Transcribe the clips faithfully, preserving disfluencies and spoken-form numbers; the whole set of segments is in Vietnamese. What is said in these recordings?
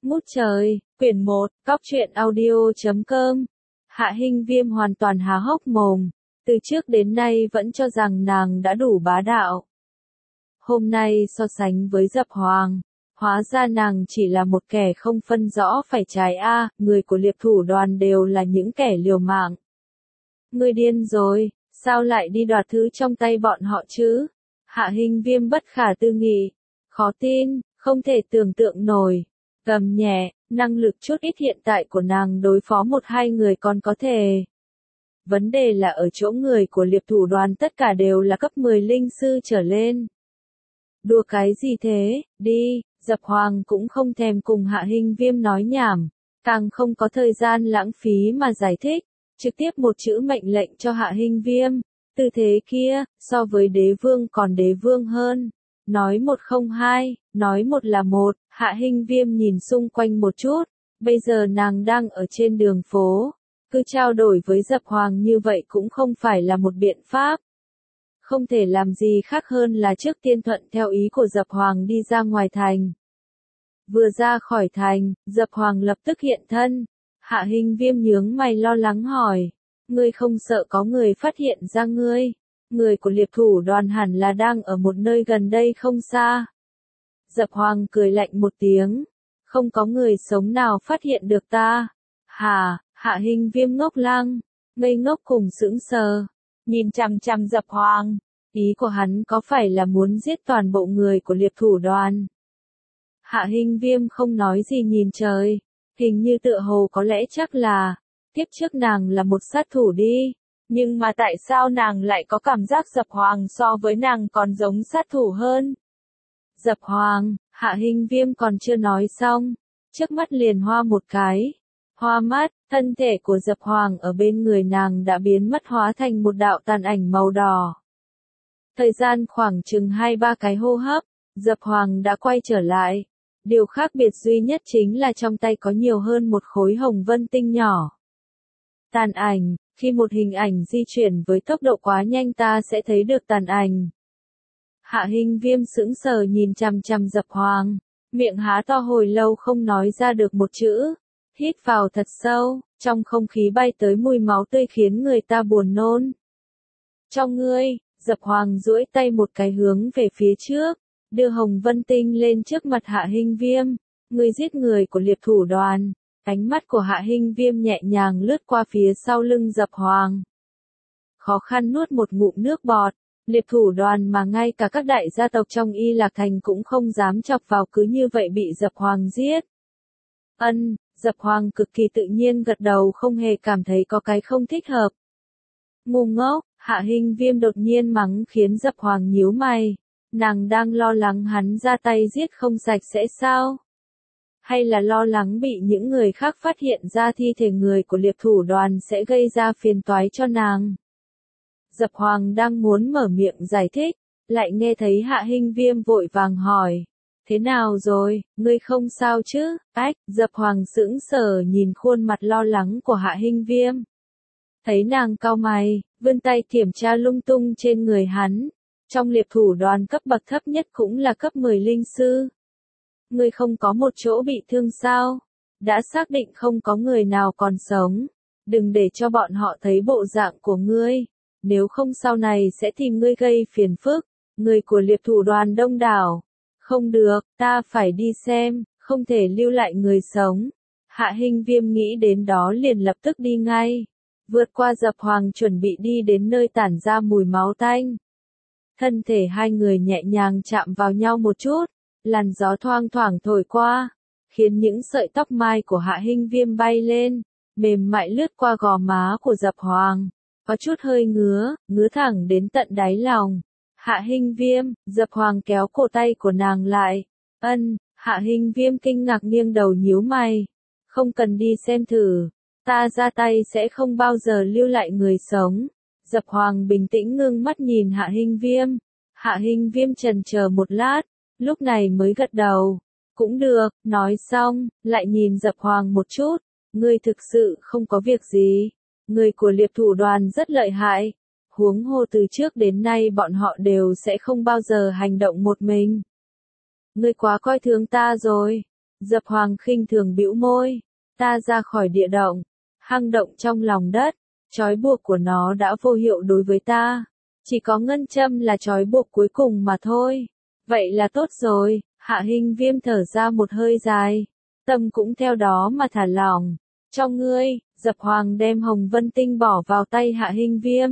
Ngút trời, quyển một, cóc truyện audio chấm com. Hạ Hinh Viêm hoàn toàn há hốc mồm, từ trước đến nay vẫn cho rằng nàng đã đủ bá đạo. Hôm nay so sánh với Dập Hoàng, hóa ra nàng chỉ là một kẻ không phân rõ phải trái a, người của Liệp Thủ Đoàn đều là những kẻ liều mạng. Ngươi điên rồi, sao lại đi đoạt thứ trong tay bọn họ chứ? Hạ Hinh Viêm bất khả tư nghị, khó tin, không thể tưởng tượng nổi. Gầm nhẹ, năng lực chút ít hiện tại của nàng đối phó một hai người còn có thể. Vấn đề là ở chỗ người của Liệp Thủ Đoàn tất cả đều là cấp mười linh sư trở lên. Đùa cái gì thế, đi, Dập Hoàng cũng không thèm cùng Hạ Hinh Viêm nói nhảm, càng không có thời gian lãng phí mà giải thích, trực tiếp một chữ mệnh lệnh cho Hạ Hinh Viêm, tư thế kia, so với đế vương còn đế vương hơn. Nói một không hai, nói một là một, Hạ Hinh Viêm nhìn xung quanh một chút, bây giờ nàng đang ở trên đường phố, cứ trao đổi với Dập Hoàng như vậy cũng không phải là một biện pháp. Không thể làm gì khác hơn là trước tiên thuận theo ý của Dập Hoàng đi ra ngoài thành. Vừa ra khỏi thành, Dập Hoàng lập tức hiện thân, Hạ Hinh Viêm nhướng mày lo lắng hỏi, ngươi không sợ có người phát hiện ra ngươi? Người của Liệp Thủ Đoàn hẳn là đang ở một nơi gần đây không xa. Dập Hoàng cười lạnh một tiếng, không có người sống nào phát hiện được ta. Hà, Hạ Hinh Viêm ngốc lăng, ngây ngốc cùng sững sờ, nhìn chằm chằm Dập Hoàng, ý của hắn có phải là muốn giết toàn bộ người của Liệp Thủ Đoàn? Hạ Hinh Viêm không nói gì nhìn trời, hình như tựa hồ có lẽ chắc là, tiếp trước nàng là một sát thủ đi. Nhưng mà tại sao nàng lại có cảm giác Dập Hoàng so với nàng còn giống sát thủ hơn? Dập Hoàng, Hạ Hinh Viêm còn chưa nói xong, trước mắt liền hoa một cái. Hoa mắt, thân thể của Dập Hoàng ở bên người nàng đã biến mất hóa thành một đạo tàn ảnh màu đỏ. Thời gian khoảng chừng hai ba cái hô hấp, Dập Hoàng đã quay trở lại. Điều khác biệt duy nhất chính là trong tay có nhiều hơn một khối hồng vân tinh nhỏ. Tàn ảnh, khi một hình ảnh di chuyển với tốc độ quá nhanh ta sẽ thấy được tàn ảnh. Hạ Hinh Viêm sững sờ nhìn chằm chằm Dập Hoàng, miệng há to hồi lâu không nói ra được một chữ, hít vào thật sâu, trong không khí bay tới mùi máu tươi khiến người ta buồn nôn. Trong ngươi, Dập Hoàng duỗi tay một cái hướng về phía trước, đưa hồng vân tinh lên trước mặt Hạ Hinh Viêm, ngươi giết người của Liệp Thủ Đoàn. Ánh mắt của Hạ Hinh Viêm nhẹ nhàng lướt qua phía sau lưng Dập Hoàng. Khó khăn nuốt một ngụm nước bọt, Liệp Thủ Đoàn mà ngay cả các đại gia tộc trong Y Lạc Thành cũng không dám chọc vào cứ như vậy bị Dập Hoàng giết. Ân, Dập Hoàng cực kỳ tự nhiên gật đầu không hề cảm thấy có cái không thích hợp. Ngu ngốc, Hạ Hinh Viêm đột nhiên mắng khiến Dập Hoàng nhíu mày, nàng đang lo lắng hắn ra tay giết không sạch sẽ sao? Hay là lo lắng bị những người khác phát hiện ra thi thể người của Liệp Thủ Đoàn sẽ gây ra phiền toái cho nàng? Dập Hoàng đang muốn mở miệng giải thích, lại nghe thấy Hạ Hinh Viêm vội vàng hỏi, thế nào rồi, ngươi không sao chứ? Ách, Dập Hoàng sững sờ nhìn khuôn mặt lo lắng của Hạ Hinh Viêm. Thấy nàng cau mày, vươn tay kiểm tra lung tung trên người hắn, trong Liệp Thủ Đoàn cấp bậc thấp nhất cũng là cấp mười linh sư. Ngươi không có một chỗ bị thương sao? Đã xác định không có người nào còn sống. Đừng để cho bọn họ thấy bộ dạng của ngươi. Nếu không sau này sẽ tìm ngươi gây phiền phức. Người của Liệp Thủ Đoàn đông đảo. Không được, ta phải đi xem, không thể lưu lại người sống. Hạ Hinh Viêm nghĩ đến đó liền lập tức đi ngay. Vượt qua Dập Hoàng chuẩn bị đi đến nơi tản ra mùi máu tanh. Thân thể hai người nhẹ nhàng chạm vào nhau một chút. Làn gió thoang thoảng thổi qua, khiến những sợi tóc mai của Hạ Hinh Viêm bay lên, mềm mại lướt qua gò má của Dập Hoàng, có chút hơi ngứa, ngứa thẳng đến tận đáy lòng. Hạ Hinh Viêm, Dập Hoàng kéo cổ tay của nàng lại. Ân, Hạ Hinh Viêm kinh ngạc nghiêng đầu nhíu mày. Không cần đi xem thử, ta ra tay sẽ không bao giờ lưu lại người sống. Dập Hoàng bình tĩnh ngưng mắt nhìn Hạ Hinh Viêm. Hạ Hinh Viêm chần chờ một lát. Lúc này mới gật đầu, cũng được, nói xong, lại nhìn Dập Hoàng một chút, ngươi thực sự không có việc gì, người của Liệp Thủ Đoàn rất lợi hại, huống hồ từ trước đến nay bọn họ đều sẽ không bao giờ hành động một mình. Ngươi quá coi thường ta rồi, Dập Hoàng khinh thường bĩu môi. Ta ra khỏi địa động, hang động trong lòng đất, trói buộc của nó đã vô hiệu đối với ta. Chỉ có ngân châm là trói buộc cuối cùng mà thôi. Vậy là tốt rồi, Hạ Hinh Viêm thở ra một hơi dài. Tâm cũng theo đó mà thả lỏng. Cho ngươi, Dập Hoàng đem Hồng Vân Tinh bỏ vào tay Hạ Hinh Viêm.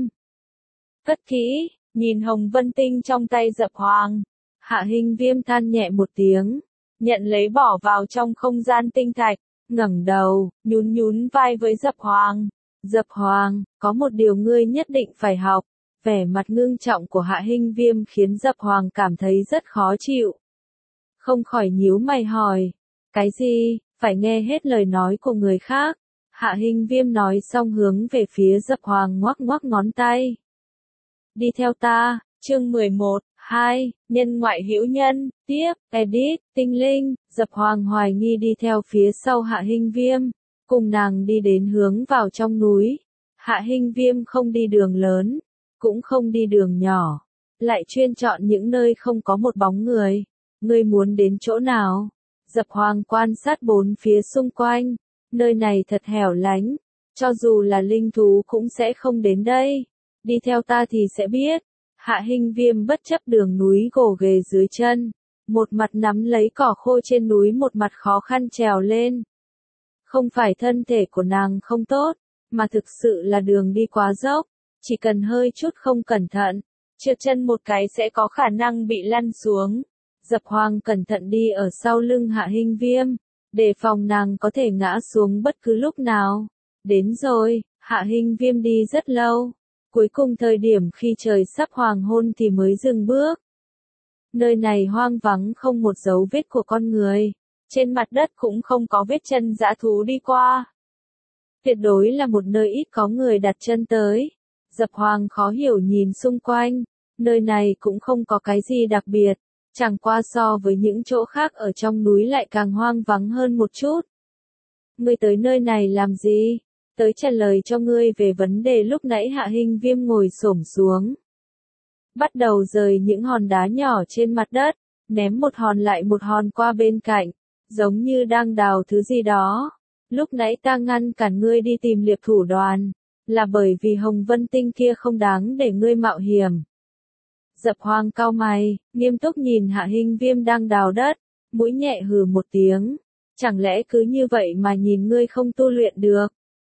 Cất kỹ, nhìn Hồng Vân Tinh trong tay Dập Hoàng. Hạ Hinh Viêm than nhẹ một tiếng, nhận lấy bỏ vào trong không gian tinh thạch, ngẩng đầu, nhún nhún vai với Dập Hoàng. Dập Hoàng, có một điều ngươi nhất định phải học. Vẻ mặt ngưng trọng của Hạ Hinh Viêm khiến Dập Hoàng cảm thấy rất khó chịu. Không khỏi nhíu mày hỏi, cái gì, phải nghe hết lời nói của người khác. Hạ Hinh Viêm nói xong hướng về phía Dập Hoàng ngoắc ngoắc ngón tay. Đi theo ta, chương mười một, hai, nhân ngoại hữu nhân, tiếp, edit, tinh linh, Dập Hoàng hoài nghi đi theo phía sau Hạ Hinh Viêm, cùng nàng đi đến hướng vào trong núi. Hạ Hinh Viêm không đi đường lớn, cũng không đi đường nhỏ, lại chuyên chọn những nơi không có một bóng người. Ngươi muốn đến chỗ nào? Dập Hoàng quan sát bốn phía xung quanh, nơi này thật hẻo lánh, cho dù là linh thú cũng sẽ không đến đây. Đi theo ta thì sẽ biết. Hạ Hinh Viêm bất chấp đường núi gồ ghề dưới chân, một mặt nắm lấy cỏ khô trên núi, một mặt khó khăn trèo lên. Không phải thân thể của nàng không tốt, mà thực sự là đường đi quá dốc, chỉ cần hơi chút không cẩn thận, trượt chân một cái sẽ có khả năng bị lăn xuống. Dập Hoàng cẩn thận đi ở sau lưng Hạ Hinh Viêm, đề phòng nàng có thể ngã xuống bất cứ lúc nào. Đến rồi, Hạ Hinh Viêm đi rất lâu. Cuối cùng thời điểm khi trời sắp hoàng hôn thì mới dừng bước. Nơi này hoang vắng, không một dấu vết của con người. Trên mặt đất cũng không có vết chân dã thú đi qua. Tuyệt đối là một nơi ít có người đặt chân tới. Dập Hoàng khó hiểu nhìn xung quanh. Nơi này cũng không có cái gì đặc biệt. Chẳng qua so với những chỗ khác ở trong núi lại càng hoang vắng hơn một chút. Ngươi tới nơi này làm gì? Tới trả lời cho ngươi về vấn đề lúc nãy. Hạ Hinh Viêm ngồi xổm xuống, bắt đầu rời những hòn đá nhỏ trên mặt đất, ném một hòn lại một hòn qua bên cạnh, giống như đang đào thứ gì đó. Lúc nãy ta ngăn cản ngươi đi tìm liệp thủ đoàn, là bởi vì Hồng Vân Tinh kia không đáng để ngươi mạo hiểm. Dập Hoàng cau mày, nghiêm túc nhìn Hạ Hinh Viêm đang đào đất, mũi nhẹ hừ một tiếng. Chẳng lẽ cứ như vậy mà nhìn ngươi không tu luyện được?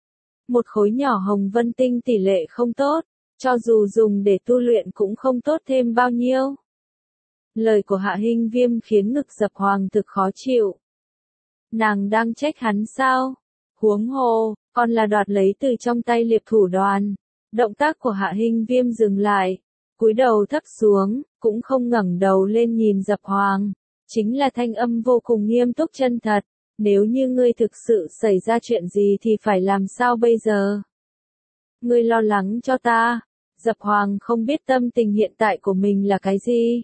Một khối nhỏ Hồng Vân Tinh tỷ lệ không tốt, cho dù dùng để tu luyện cũng không tốt thêm bao nhiêu. Lời của Hạ Hinh Viêm khiến ngực Dập Hoàng thực khó chịu. Nàng đang trách hắn sao? Huống hồ, còn là đoạt lấy từ trong tay liệp thủ đoàn. Động tác của Hạ Hinh Viêm dừng lại, cúi đầu thấp xuống, cũng không ngẩng đầu lên nhìn Dập Hoàng. Chính là thanh âm vô cùng nghiêm túc chân thật. Nếu như ngươi thực sự xảy ra chuyện gì thì phải làm sao bây giờ? Ngươi lo lắng cho ta. Dập Hoàng không biết tâm tình hiện tại của mình là cái gì.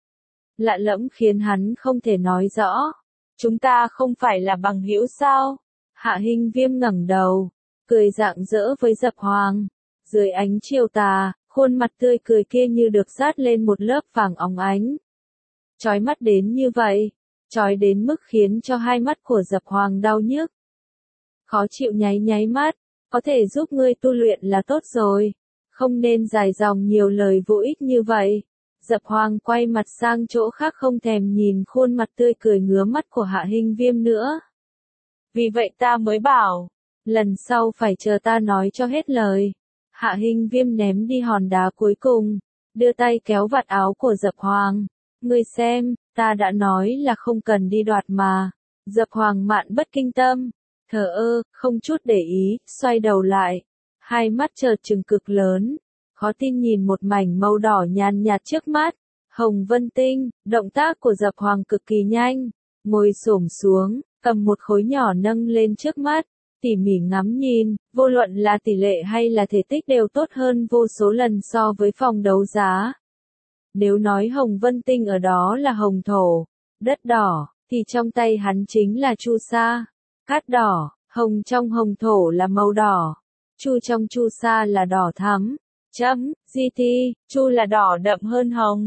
Lạ lẫm khiến hắn không thể nói rõ. Chúng ta không phải là bằng hữu sao? Hạ Hinh Viêm ngẩng đầu, cười rạng rỡ với Dập Hoàng. Dưới ánh chiều tà, khuôn mặt tươi cười kia như được dát lên một lớp vàng óng ánh. Chói mắt đến như vậy. Chói đến mức khiến cho hai mắt của Dập Hoàng đau nhức. Khó chịu nháy nháy mắt, có thể giúp ngươi tu luyện là tốt rồi. Không nên dài dòng nhiều lời vô ích như vậy. Dập Hoàng quay mặt sang chỗ khác, không thèm nhìn khuôn mặt tươi cười ngứa mắt của Hạ Hinh Viêm nữa. Vì vậy ta mới bảo, lần sau phải chờ ta nói cho hết lời. Hạ Hinh Viêm ném đi hòn đá cuối cùng, đưa tay kéo vạt áo của Dập Hoàng. Ngươi xem, ta đã nói là không cần đi đoạt mà. Dập Hoàng mạn bất kinh tâm, thờ ơ, không chút để ý, xoay đầu lại. Hai mắt chợt trừng cực lớn, khó tin nhìn một mảnh màu đỏ nhàn nhạt trước mắt. Hồng Vân Tinh, động tác của Dập Hoàng cực kỳ nhanh, ngồi xổm xuống, cầm một khối nhỏ nâng lên trước mắt, tỉ mỉ ngắm nhìn, vô luận là tỷ lệ hay là thể tích đều tốt hơn vô số lần so với phòng đấu giá. Nếu nói Hồng Vân Tinh ở đó là hồng thổ, đất đỏ, thì trong tay hắn chính là chu sa, cát đỏ. Hồng trong hồng thổ là màu đỏ, chu trong chu sa là đỏ thắm. Chấm, giê tê, chu là đỏ đậm hơn hồng,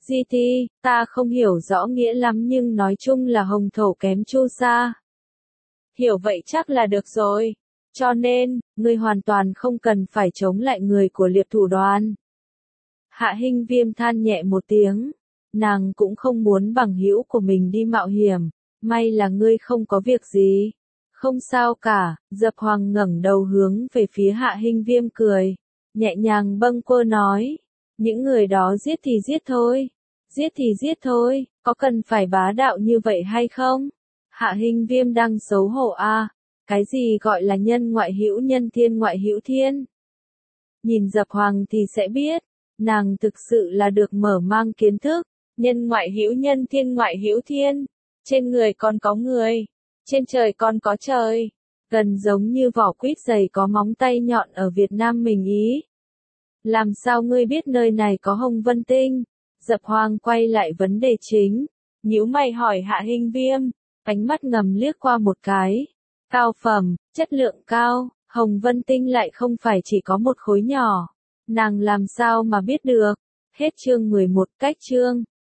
Di Ti, ta không hiểu rõ nghĩa lắm nhưng nói chung là hồng thổ kém chu sa. Hiểu vậy chắc là được rồi. Cho nên, ngươi hoàn toàn không cần phải chống lại người của liệp thủ đoàn. Hạ Hinh Viêm than nhẹ một tiếng. Nàng cũng không muốn bằng hữu của mình đi mạo hiểm. May là ngươi không có việc gì. Không sao cả, Dập Hoàng ngẩng đầu hướng về phía Hạ Hinh Viêm cười. Nhẹ nhàng bâng quơ nói. Những người đó giết thì giết thôi. Giết thì giết thôi, có cần phải bá đạo như vậy hay không? Hạ Hinh Viêm đang xấu hổ à? Cái gì gọi là nhân ngoại hữu nhân thiên ngoại hữu thiên? Nhìn Dập Hoàng thì sẽ biết, nàng thực sự là được mở mang kiến thức. Nhân ngoại hữu nhân thiên ngoại hữu thiên. Trên người còn có người. Trên trời còn có trời. Gần giống như vỏ quýt dày có móng tay nhọn ở Việt Nam mình ý. Làm sao ngươi biết nơi này có Hồng Vân Tinh? Dập Hoàng quay lại vấn đề chính. Nhíu mày hỏi Hạ Hinh Viêm. Ánh mắt ngầm liếc qua một cái. Cao phẩm, chất lượng cao, Hồng Vân Tinh lại không phải chỉ có một khối nhỏ. Nàng làm sao mà biết được? Hết chương mười một, cách chương.